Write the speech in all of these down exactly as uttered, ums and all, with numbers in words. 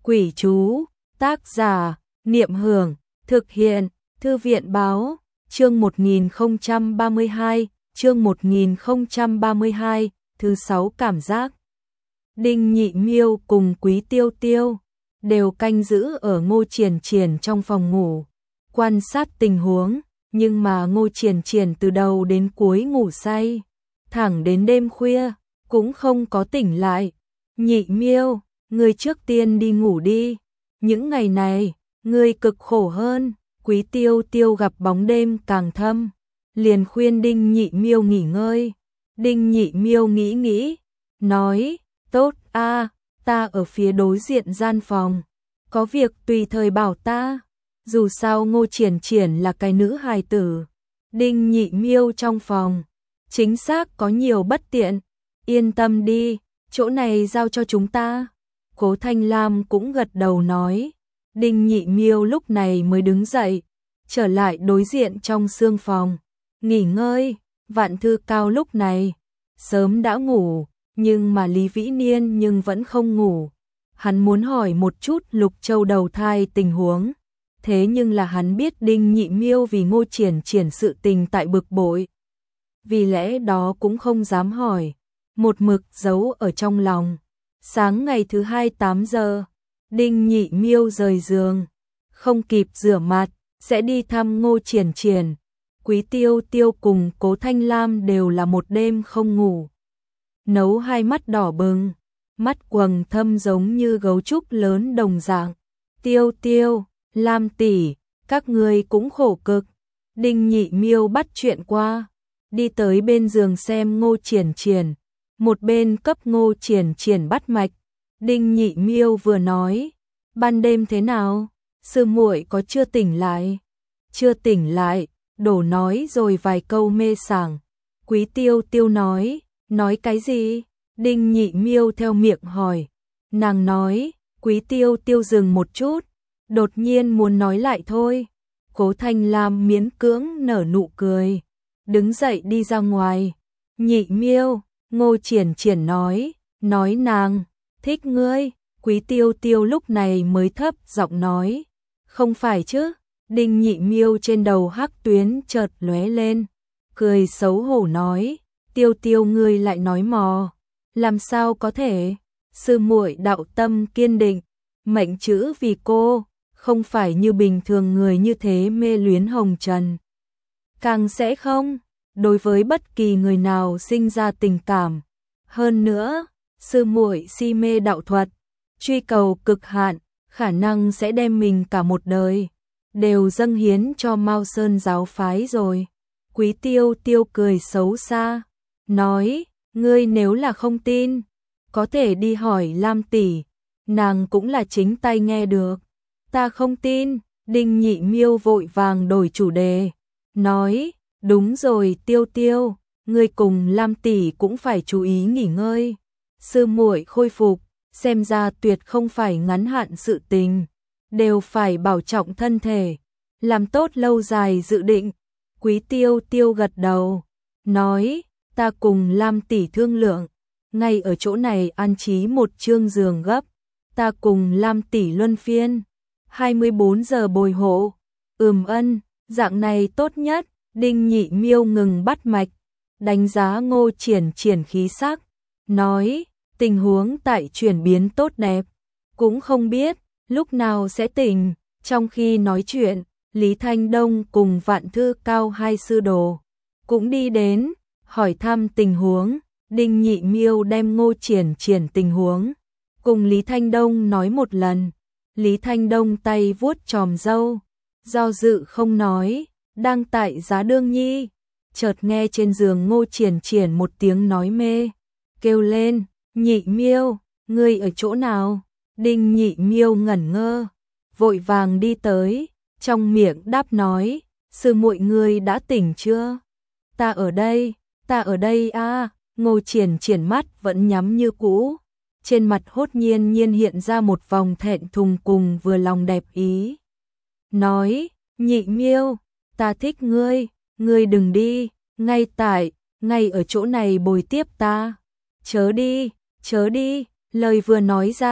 Quỷ chú, tác giả, Niệm Hưởng, thực hiện, Thư viện Báo, chương một nghìn không trăm ba mươi hai, chương một nghìn không trăm ba mươi hai, thứ sáu cảm giác. Đinh Nhị Miêu cùng Quý Tiêu Tiêu đều canh giữ ở Ngô Triển Triển trong phòng ngủ, quan sát tình huống, nhưng mà Ngô Triển Triển từ đầu đến cuối ngủ say, thẳng đến đêm khuya cũng không có tỉnh lại. Nhị Miêu, ngươi trước tiên đi ngủ đi, những ngày này ngươi cực khổ hơn. Quý Tiêu Tiêu gặp bóng đêm càng thâm, liền khuyên Đinh Nhị Miêu nghỉ ngơi. Đinh Nhị Miêu nghĩ nghĩ, nói, tốt a, ta ở phía đối diện gian phòng, có việc tùy thời bảo ta, dù sao Ngô Triển Triển là cái nữ hài tử. Đinh Nhị Miêu trong phòng, chính xác có nhiều bất tiện, yên tâm đi, chỗ này giao cho chúng ta. Cố Thanh Lam cũng gật đầu nói. Đinh Nhị Miêu lúc này mới đứng dậy, trở lại đối diện trong sương phòng, nghỉ ngơi. Vạn Thư Cao lúc này sớm đã ngủ, nhưng mà Lý Vĩ Niên nhưng vẫn không ngủ. Hắn muốn hỏi một chút Lục Châu đầu thai tình huống, thế nhưng là hắn biết Đinh Nhị Miêu vì Ngô Triển Triển sự tình tại bực bội, vì lẽ đó cũng không dám hỏi, một mực giấu ở trong lòng. Sáng ngày thứ hai tám giờ, Đinh Nhị Miêu rời giường, không kịp rửa mặt, sẽ đi thăm Ngô Triển Triển. Quý Tiêu Tiêu cùng Cố Thanh Lam đều là một đêm không ngủ, nấu hai mắt đỏ bừng, mắt quầng thâm giống như gấu trúc lớn đồng dạng. Tiêu Tiêu, Lam tỷ, các ngươi cũng khổ cực. Đinh Nhị Miêu bắt chuyện qua, đi tới bên giường xem Ngô Triển Triển, một bên cấp Ngô Triển Triển bắt mạch. Đinh Nhị Miêu vừa nói, ban đêm thế nào, sư muội có chưa tỉnh lại? Chưa tỉnh lại, đổ nói rồi vài câu mê sảng. Quý Tiêu Tiêu nói, nói cái gì? Đinh Nhị Miêu theo miệng hỏi. Nàng nói, Quý Tiêu Tiêu dừng một chút, đột nhiên muốn nói lại thôi. Cố Thanh Lam miễn cưỡng nở nụ cười, đứng dậy đi ra ngoài. Nhị Miêu, Ngô Triển Triển nói, nói nàng thích ngươi. Quý Tiêu Tiêu lúc này mới thấp giọng nói, không phải chứ? Đinh Nhị Miêu trên đầu hắc tuyến chợt lóe lên, cười xấu hổ nói, Tiêu Tiêu ngươi lại nói mò, làm sao có thể? Sư muội đạo tâm kiên định, mệnh chữ vì cô, không phải như bình thường người như thế mê luyến hồng trần, càng sẽ không đối với bất kỳ người nào sinh ra tình cảm. Hơn nữa, sư muội si mê đạo thuật, truy cầu cực hạn, khả năng sẽ đem mình cả một đời đều dâng hiến cho Mao Sơn giáo phái rồi. Quý Tiêu Tiêu cười xấu xa, nói, ngươi nếu là không tin, có thể đi hỏi Lam tỷ, nàng cũng là chính tay nghe được. Ta không tin. Đinh Nhị Miêu vội vàng đổi chủ đề, nói, đúng rồi Tiêu Tiêu, ngươi cùng Lam tỷ cũng phải chú ý nghỉ ngơi. Sư muội khôi phục, xem ra tuyệt không phải ngắn hạn sự tình, đều phải bảo trọng thân thể, làm tốt lâu dài dự định. Quý Tiêu Tiêu gật đầu, nói, ta cùng Lam tỷ thương lượng, ngay ở chỗ này an trí một chương giường gấp, ta cùng Lam tỷ luân phiên, hai mươi bốn giờ bồi hộ. Ừm ân, dạng này tốt nhất. Đinh Nhị Miêu ngừng bắt mạch, đánh giá Ngô Triển Triển khí sắc, nói, tình huống tại chuyển biến tốt đẹp, cũng không biết lúc nào sẽ tỉnh. Trong khi nói chuyện, Lý Thanh Đông cùng Vạn Thư Cao hai sư đồ cũng đi đến, hỏi thăm tình huống. Đinh Nhị Miêu đem Ngô Triển Triển tình huống cùng Lý Thanh Đông nói một lần. Lý Thanh Đông tay vuốt chòm râu, do dự không nói, đang tại giá đương nhi. Chợt nghe trên giường Ngô Triển Triển một tiếng nói mê, kêu lên, Nhị Miêu, ngươi ở chỗ nào? Đinh Nhị Miêu ngẩn ngơ, vội vàng đi tới, trong miệng đáp nói, sư muội ngươi đã tỉnh chưa? Ta ở đây, ta ở đây a. À. Ngô Triển Triển mắt vẫn nhắm như cũ, trên mặt hốt nhiên nhiên hiện ra một vòng thẹn thùng cùng vừa lòng đẹp ý, nói, Nhị Miêu, ta thích ngươi, ngươi đừng đi, ngay tại, ngay ở chỗ này bồi tiếp ta, chớ đi, chớ đi. Lời vừa nói ra,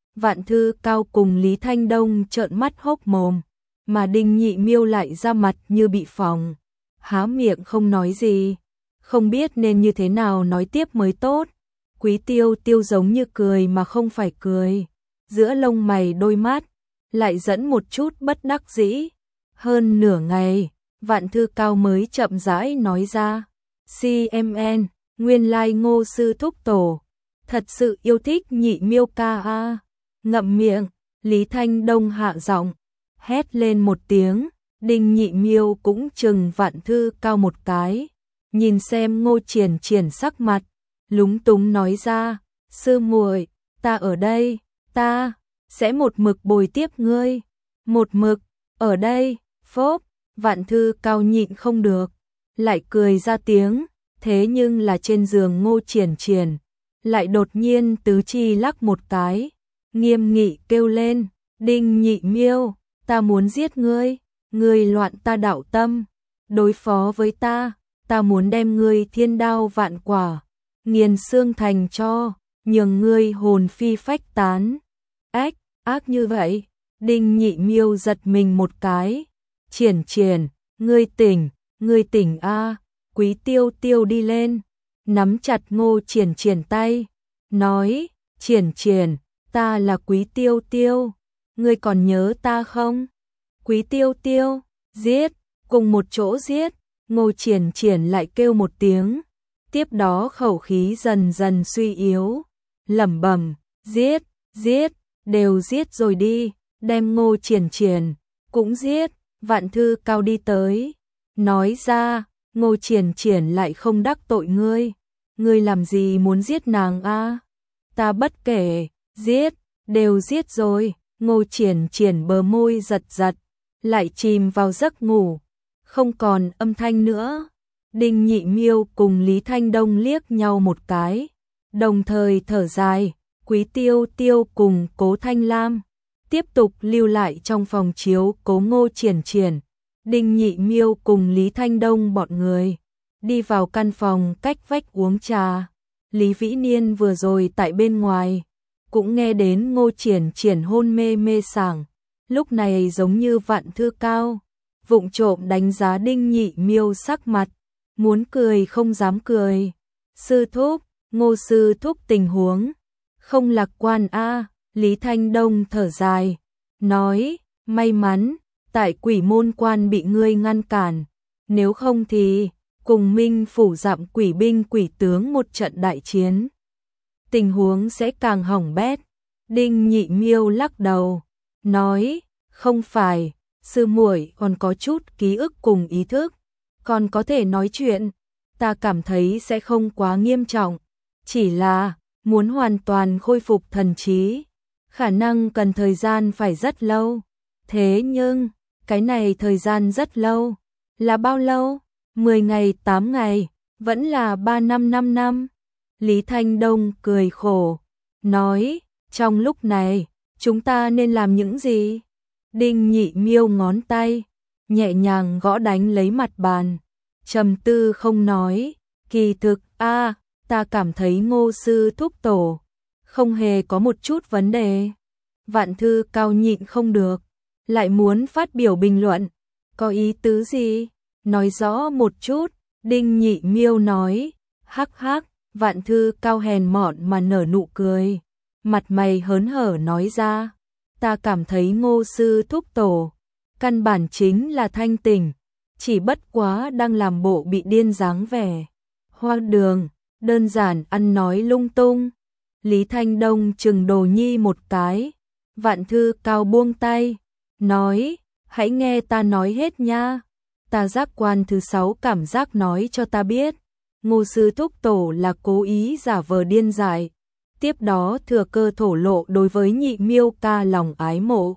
Vạn Thư Cao cùng Lý Thanh Đông trợn mắt hốc mồm, mà Đinh Nhị Miêu lại ra mặt như bị phỏng, há miệng không nói gì, không biết nên như thế nào nói tiếp mới tốt. Quý Tiêu Tiêu giống như cười mà không phải cười, giữa lông mày đôi mắt lại dẫn một chút bất đắc dĩ. Hơn nửa ngày, Vạn Thư Cao mới chậm rãi nói ra, xê em en, nguyên lai Ngô sư thúc tổ, thật sự yêu thích Nhị Miêu ca a. Ngậm miệng, Lý Thanh Đông hạ giọng, hét lên một tiếng, Đinh Nhị Miêu cũng chừng Vạn Thư Cao một cái, nhìn xem Ngô Triển Triển sắc mặt, lúng túng nói ra, sư muội, ta ở đây, ta sẽ một mực bồi tiếp ngươi, một mực ở đây. Phốp, Vạn Thư Cao nhịn không được, lại cười ra tiếng, thế nhưng là trên giường Ngô Triển Triển lại đột nhiên tứ chi lắc một cái, nghiêm nghị kêu lên, Đinh Nhị Miêu, ta muốn giết ngươi, ngươi loạn ta đạo tâm, đối phó với ta, ta muốn đem ngươi thiên đao vạn quả, nghiền xương thành cho, nhường ngươi hồn phi phách tán. Ách, ác như vậy. Đinh Nhị Miêu giật mình một cái, Triển Triển, ngươi tỉnh, ngươi tỉnh a. Quý Tiêu Tiêu đi lên, nắm chặt Ngô Triển Triển tay, nói, Triển Triển, ta là Quý Tiêu Tiêu, ngươi còn nhớ ta không? Quý Tiêu Tiêu, giết, cùng một chỗ giết. Ngô Triển Triển lại kêu một tiếng, tiếp đó khẩu khí dần dần suy yếu, lẩm bẩm, giết, giết, đều giết rồi đi, đem Ngô Triển Triển cũng giết. Vạn Thư Cao đi tới, nói ra, Ngô Triển Triển lại không đắc tội ngươi, ngươi làm gì muốn giết nàng a? Ta bất kể, giết, đều giết rồi. Ngô Triển Triển bờ môi giật giật, lại chìm vào giấc ngủ, không còn âm thanh nữa. Đinh Nhị Miêu cùng Lý Thanh Đông liếc nhau một cái, đồng thời thở dài. Quý Tiêu Tiêu cùng Cố Thanh Lam tiếp tục lưu lại trong phòng chiếu cố Ngô Triển Triển. Đinh Nhị Miêu cùng Lý Thanh Đông bọn người đi vào căn phòng cách vách uống trà. Lý Vĩ Niên vừa rồi tại bên ngoài cũng nghe đến Ngô Triển Triển hôn mê mê sảng, lúc này giống như Vạn Thư Cao vụng trộm đánh giá Đinh Nhị Miêu sắc mặt, muốn cười không dám cười. Sư thúc, Ngô sư thúc tình huống không lạc quan a. Lý Thanh Đông thở dài, nói, may mắn, tại Quỷ Môn Quan bị ngươi ngăn cản, nếu không thì, cùng Minh phủ dặm quỷ binh quỷ tướng một trận đại chiến, tình huống sẽ càng hỏng bét. Đinh Nhị Miêu lắc đầu, nói, không phải, sư muội còn có chút ký ức cùng ý thức, còn có thể nói chuyện, ta cảm thấy sẽ không quá nghiêm trọng, chỉ là muốn hoàn toàn khôi phục thần trí, khả năng cần thời gian phải rất lâu. Thế nhưng, cái này thời gian rất lâu, là bao lâu? mười ngày, tám ngày, vẫn là ba năm, năm năm. Lý Thanh Đông cười khổ, nói, trong lúc này, chúng ta nên làm những gì? Đinh Nhị Miêu ngón tay, nhẹ nhàng gõ đánh lấy mặt bàn, trầm tư không nói, kỳ thực, a, ta cảm thấy Ngô sư thúc tổ không hề có một chút vấn đề. Vạn Thư Cao nhịn không được, lại muốn phát biểu bình luận, có ý tứ gì? Nói rõ một chút. Đinh Nhị Miêu nói, hắc hắc. Vạn Thư Cao hèn mọn mà nở nụ cười, mặt mày hớn hở nói ra, ta cảm thấy Ngô sư thúc tổ căn bản chính là thanh tỉnh, chỉ bất quá đang làm bộ bị điên dáng vẻ hoang đường, đơn giản ăn nói lung tung. Lý Thanh Đông chừng Đồ Nhi một cái, Vạn Thư Cao buông tay, nói, hãy nghe ta nói hết nha. Ta giác quan thứ sáu cảm giác nói cho ta biết, Ngô sư thúc tổ là cố ý giả vờ điên dại, tiếp đó thừa cơ thổ lộ đối với Nhị Miêu ca lòng ái mộ.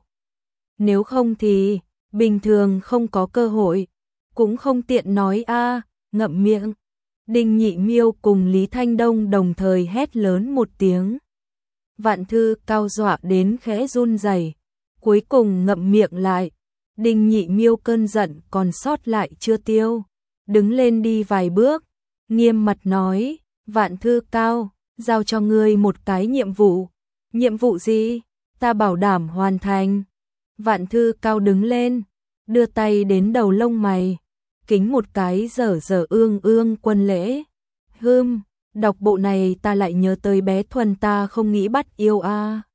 Nếu không thì, bình thường không có cơ hội, cũng không tiện nói a. Ngậm miệng. Đinh Nhị Miêu cùng Lý Thanh Đông đồng thời hét lớn một tiếng. Vạn Thư Cao dọa đến khẽ run rẩy, cuối cùng ngậm miệng lại. Đinh Nhị Miêu cơn giận còn sót lại chưa tiêu, đứng lên đi vài bước, nghiêm mặt nói, Vạn Thư Cao, giao cho ngươi một cái nhiệm vụ. Nhiệm vụ gì? ta bảo đảm hoàn thành. Vạn Thư Cao đứng lên, đưa tay đến đầu lông mày, kính một cái dở dở ương ương quân lễ. Hưm, đọc bộ này ta lại nhớ tới bé Thuần ta không nghĩ bắt yêu a. À.